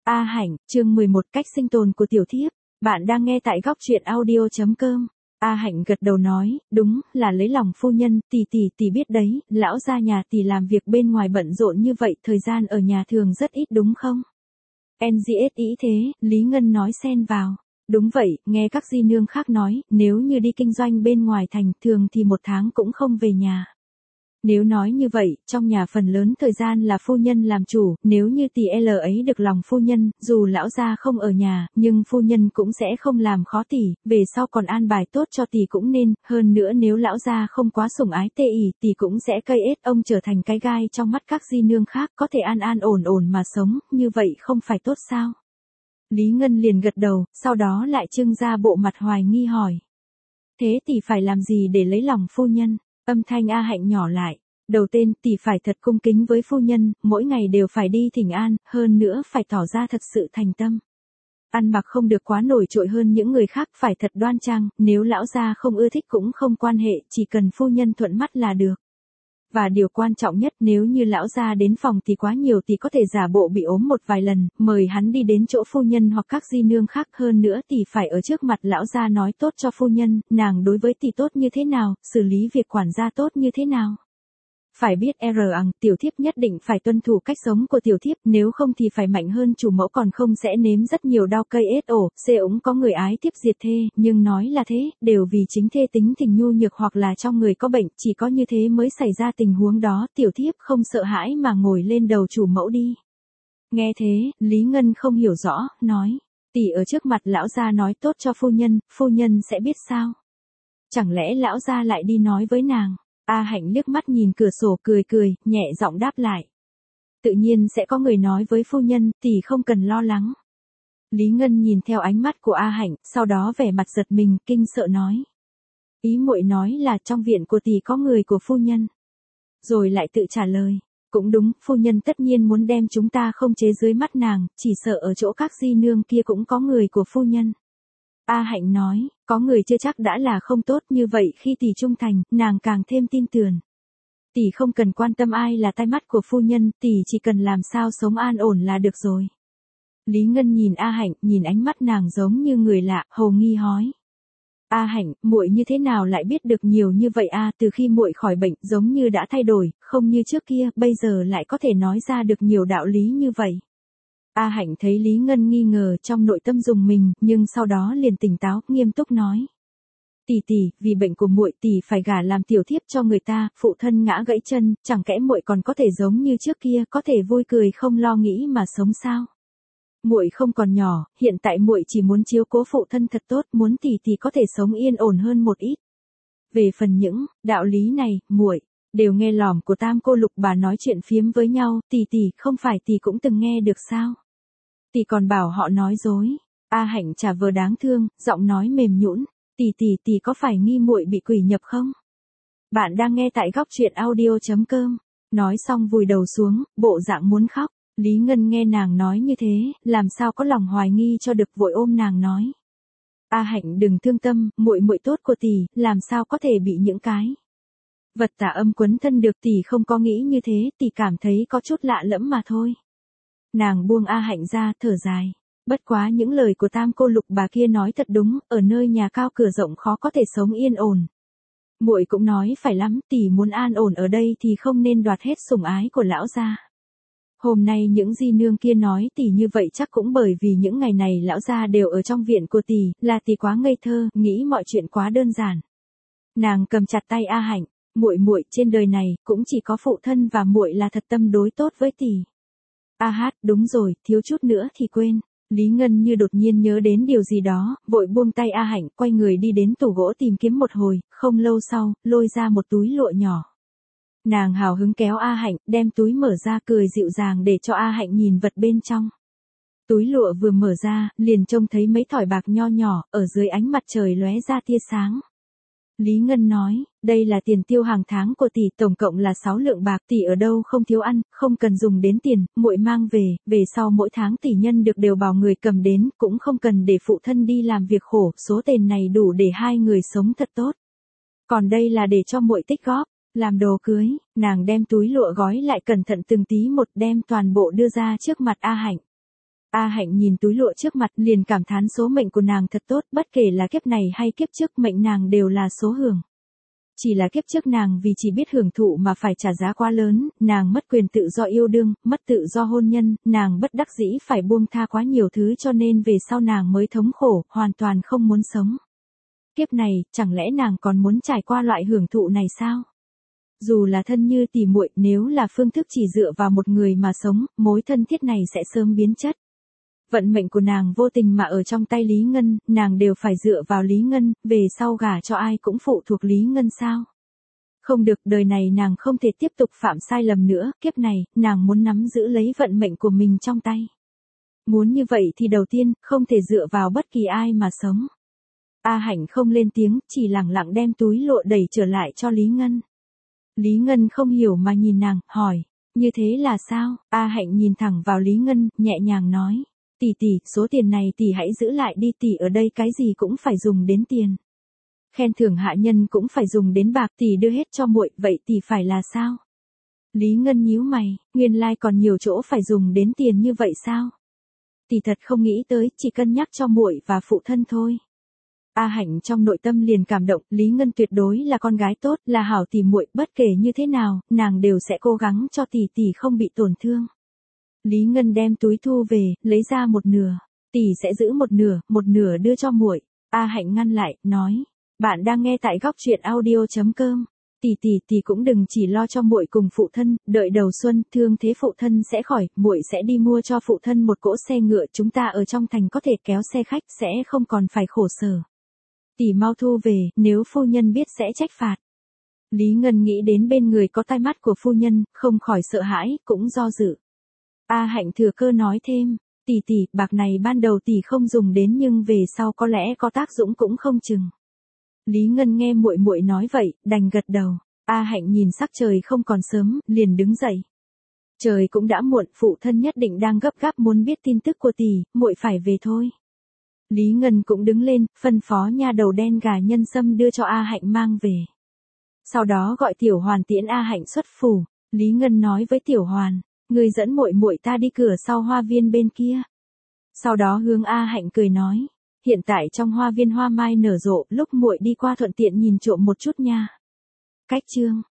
A Hạnh, chương 11 cách sinh tồn của tiểu thiếp. Bạn đang nghe tại góc truyện audio.com. A Hạnh gật đầu nói, đúng, là lấy lòng phu nhân, tỷ biết đấy, lão gia nhà tỷ làm việc bên ngoài bận rộn như vậy, thời gian ở nhà thường rất ít đúng không? NGS ý thế, Lý Ngân nói xen vào. Đúng vậy, nghe các di nương khác nói, nếu như đi kinh doanh bên ngoài thành, thường thì một tháng cũng không về nhà. Nếu nói như vậy, trong nhà phần lớn thời gian là phu nhân làm chủ, nếu như tỷ L ấy được lòng phu nhân, dù lão gia không ở nhà, nhưng phu nhân cũng sẽ không làm khó tỷ, về sau còn an bài tốt cho tỷ cũng nên, hơn nữa nếu lão gia không quá sủng ái tê ỉ, tỷ cũng sẽ cây ết ông trở thành cái gai trong mắt các di nương khác, có thể an ổn mà sống, như vậy không phải tốt sao? Lý Ngân liền gật đầu, sau đó lại trưng ra bộ mặt hoài nghi hỏi. Thế tỷ phải làm gì để lấy lòng phu nhân? Âm thanh A Hạnh nhỏ lại. Đầu tiên tỷ phải thật cung kính với phu nhân, mỗi ngày đều phải đi thỉnh an, hơn nữa phải tỏ ra thật sự thành tâm. Ăn mặc không được quá nổi trội hơn những người khác, phải thật đoan trang, nếu lão gia không ưa thích cũng không quan hệ, chỉ cần phu nhân thuận mắt là được. Và điều quan trọng nhất, nếu như lão gia đến phòng thì quá nhiều thì có thể giả bộ bị ốm một vài lần, mời hắn đi đến chỗ phu nhân hoặc các di nương khác, hơn nữa thì phải ở trước mặt lão gia nói tốt cho phu nhân, nàng đối với tỷ tốt như thế nào, xử lý việc quản gia tốt như thế nào. Phải biết tiểu thiếp nhất định phải tuân thủ cách sống của tiểu thiếp, nếu không thì phải mạnh hơn chủ mẫu, còn không sẽ nếm rất nhiều đau cây ết ổ, cũng có người ái thiếp diệt thê, nhưng nói là thế, đều vì chính thê tính tình nhu nhược hoặc là trong người có bệnh, chỉ có như thế mới xảy ra tình huống đó, tiểu thiếp không sợ hãi mà ngồi lên đầu chủ mẫu đi. Nghe thế, Lý Ngân không hiểu rõ, nói, tỷ ở trước mặt lão gia nói tốt cho phu nhân sẽ biết sao? Chẳng lẽ lão gia lại đi nói với nàng? A Hạnh liếc mắt nhìn cửa sổ cười, nhẹ giọng đáp lại. Tự nhiên sẽ có người nói với phu nhân, tỷ không cần lo lắng. Lý Ngân nhìn theo ánh mắt của A Hạnh, sau đó vẻ mặt giật mình, kinh sợ nói. Ý muội nói là trong viện của tỷ có người của phu nhân. Rồi lại tự trả lời. Cũng đúng, phu nhân tất nhiên muốn đem chúng ta không chế dưới mắt nàng, chỉ sợ ở chỗ các di nương kia cũng có người của phu nhân. A Hạnh nói, có người chưa chắc đã là không tốt, như vậy khi tỷ trung thành, nàng càng thêm tin tưởng. Tỷ không cần quan tâm ai là tai mắt của phu nhân, tỷ chỉ cần làm sao sống an ổn là được rồi. Lý Ngân nhìn A Hạnh, nhìn ánh mắt nàng giống như người lạ, hồ nghi hói. A Hạnh, muội như thế nào lại biết được nhiều như vậy a? Từ khi muội khỏi bệnh, giống như đã thay đổi, không như trước kia, bây giờ lại có thể nói ra được nhiều đạo lý như vậy. A Hạnh thấy Lý Ngân nghi ngờ, trong nội tâm rùng mình, nhưng sau đó liền tỉnh táo, nghiêm túc nói. Tỷ, vì bệnh của muội tỷ phải gả làm tiểu thiếp cho người ta, phụ thân ngã gãy chân, chẳng kẽ muội còn có thể giống như trước kia, có thể vui cười không lo nghĩ mà sống sao? Muội không còn nhỏ, hiện tại muội chỉ muốn chiếu cố phụ thân thật tốt, muốn tỷ có thể sống yên ổn hơn một ít. Về phần những đạo lý này, muội đều nghe lỏm của Tam cô Lục bà nói chuyện phiếm với nhau, tỷ không phải tỷ cũng từng nghe được sao? Tỷ còn bảo họ nói dối. A Hạnh trả vờ đáng thương, giọng nói mềm nhũn, tỷ có phải nghi muội bị quỷ nhập không? Bạn đang nghe tại góc truyện audio.com. Nói xong vùi đầu xuống, bộ dạng muốn khóc. Lý Ngân nghe nàng nói như thế, làm sao có lòng hoài nghi cho được, vội ôm nàng nói. A Hạnh đừng thương tâm, muội tốt của tỷ, làm sao có thể bị những cái vật tà âm quấn thân được, tỷ không có nghĩ như thế, tỷ cảm thấy có chút lạ lẫm mà thôi. Nàng buông A Hạnh ra, thở dài. Bất quá những lời của Tam cô Lục bà kia nói thật đúng, ở nơi nhà cao cửa rộng khó có thể sống yên ổn. Muội cũng nói phải lắm, tỷ muốn an ổn ở đây thì không nên đoạt hết sủng ái của lão gia. Hôm nay những di nương kia nói tỷ như vậy chắc cũng bởi vì những ngày này lão gia đều ở trong viện của tỷ, là tỷ quá ngây thơ, nghĩ mọi chuyện quá đơn giản. Nàng cầm chặt tay A Hạnh, muội trên đời này cũng chỉ có phụ thân và muội là thật tâm đối tốt với tỷ. Đúng rồi, thiếu chút nữa thì quên. Lý Ngân như đột nhiên nhớ đến điều gì đó, vội buông tay A Hạnh, quay người đi đến tủ gỗ tìm kiếm một hồi, không lâu sau, lôi ra một túi lụa nhỏ. Nàng hào hứng kéo A Hạnh, đem túi mở ra, cười dịu dàng để cho A Hạnh nhìn vật bên trong. Túi lụa vừa mở ra, liền trông thấy mấy thỏi bạc nho nhỏ, ở dưới ánh mặt trời lóe ra tia sáng. Lý Ngân nói, đây là tiền tiêu hàng tháng của tỷ, tổng cộng là 6 lượng bạc, tỷ ở đâu không thiếu ăn, không cần dùng đến tiền, muội mang về sau mỗi tháng tỷ nhân được đều bảo người cầm đến, cũng không cần để phụ thân đi làm việc khổ, số tiền này đủ để hai người sống thật tốt. Còn đây là để cho muội tích góp, làm đồ cưới. Nàng đem túi lụa gói lại cẩn thận từng tí một, đem toàn bộ đưa ra trước mặt A Hạnh. A Hạnh nhìn túi lụa trước mặt liền cảm thán số mệnh của nàng thật tốt, bất kể là kiếp này hay kiếp trước mệnh nàng đều là số hưởng. Chỉ là kiếp trước nàng vì chỉ biết hưởng thụ mà phải trả giá quá lớn, nàng mất quyền tự do yêu đương, mất tự do hôn nhân, nàng bất đắc dĩ phải buông tha quá nhiều thứ cho nên về sau nàng mới thống khổ, hoàn toàn không muốn sống. Kiếp này, chẳng lẽ nàng còn muốn trải qua loại hưởng thụ này sao? Dù là thân như tỉ muội, nếu là phương thức chỉ dựa vào một người mà sống, mối thân thiết này sẽ sớm biến chất. Vận mệnh của nàng vô tình mà ở trong tay Lý Ngân, nàng đều phải dựa vào Lý Ngân, về sau gả cho ai cũng phụ thuộc Lý Ngân sao? Không được, đời này nàng không thể tiếp tục phạm sai lầm nữa, kiếp này, nàng muốn nắm giữ lấy vận mệnh của mình trong tay. Muốn như vậy thì đầu tiên, không thể dựa vào bất kỳ ai mà sống. A Hạnh không lên tiếng, chỉ lẳng lặng đem túi lụa đẩy trở lại cho Lý Ngân. Lý Ngân không hiểu mà nhìn nàng, hỏi, như thế là sao? A Hạnh nhìn thẳng vào Lý Ngân, nhẹ nhàng nói, tỷ tỷ, số tiền này tỷ hãy giữ lại đi, tỷ ở đây cái gì cũng phải dùng đến tiền. Khen thưởng hạ nhân cũng phải dùng đến bạc, tỷ đưa hết cho muội, vậy tỷ phải là sao? Lý Ngân nhíu mày, nguyên lai còn nhiều chỗ phải dùng đến tiền như vậy sao? Tỷ thật không nghĩ tới, chỉ cân nhắc cho muội và phụ thân thôi. A Hạnh trong nội tâm liền cảm động, Lý Ngân tuyệt đối là con gái tốt, là hảo tỷ muội, bất kể như thế nào, nàng đều sẽ cố gắng cho tỷ tỷ không bị tổn thương. Lý Ngân đem túi thu về, lấy ra một nửa, tỷ sẽ giữ một nửa đưa cho muội. A Hạnh ngăn lại, nói, bạn đang nghe tại góc truyện audio.com. Tỷ cũng đừng chỉ lo cho muội cùng phụ thân, đợi đầu xuân, thương thế phụ thân sẽ khỏi, muội sẽ đi mua cho phụ thân một cỗ xe ngựa, chúng ta ở trong thành có thể kéo xe khách, sẽ không còn phải khổ sở. Tỷ mau thu về, nếu phu nhân biết sẽ trách phạt. Lý Ngân nghĩ đến bên người có tai mắt của phu nhân, không khỏi sợ hãi, cũng do dự. A Hạnh thừa cơ nói thêm, tỷ, bạc này ban đầu tỷ không dùng đến nhưng về sau có lẽ có tác dụng cũng không chừng. Lý Ngân nghe muội nói vậy, đành gật đầu. A Hạnh nhìn sắc trời không còn sớm, liền đứng dậy. Trời cũng đã muộn, phụ thân nhất định đang gấp gáp muốn biết tin tức của tỷ, muội phải về thôi. Lý Ngân cũng đứng lên, phân phó nha đầu đen gà nhân sâm đưa cho A Hạnh mang về. Sau đó gọi Tiểu Hoàn tiễn A Hạnh xuất phủ. Lý Ngân nói với Tiểu Hoàn, người dẫn muội ta đi cửa sau hoa viên bên kia. Sau đó hướng A Hạnh cười nói, hiện tại trong hoa viên hoa mai nở rộ, lúc muội đi qua thuận tiện nhìn trộm một chút nha. Cách chương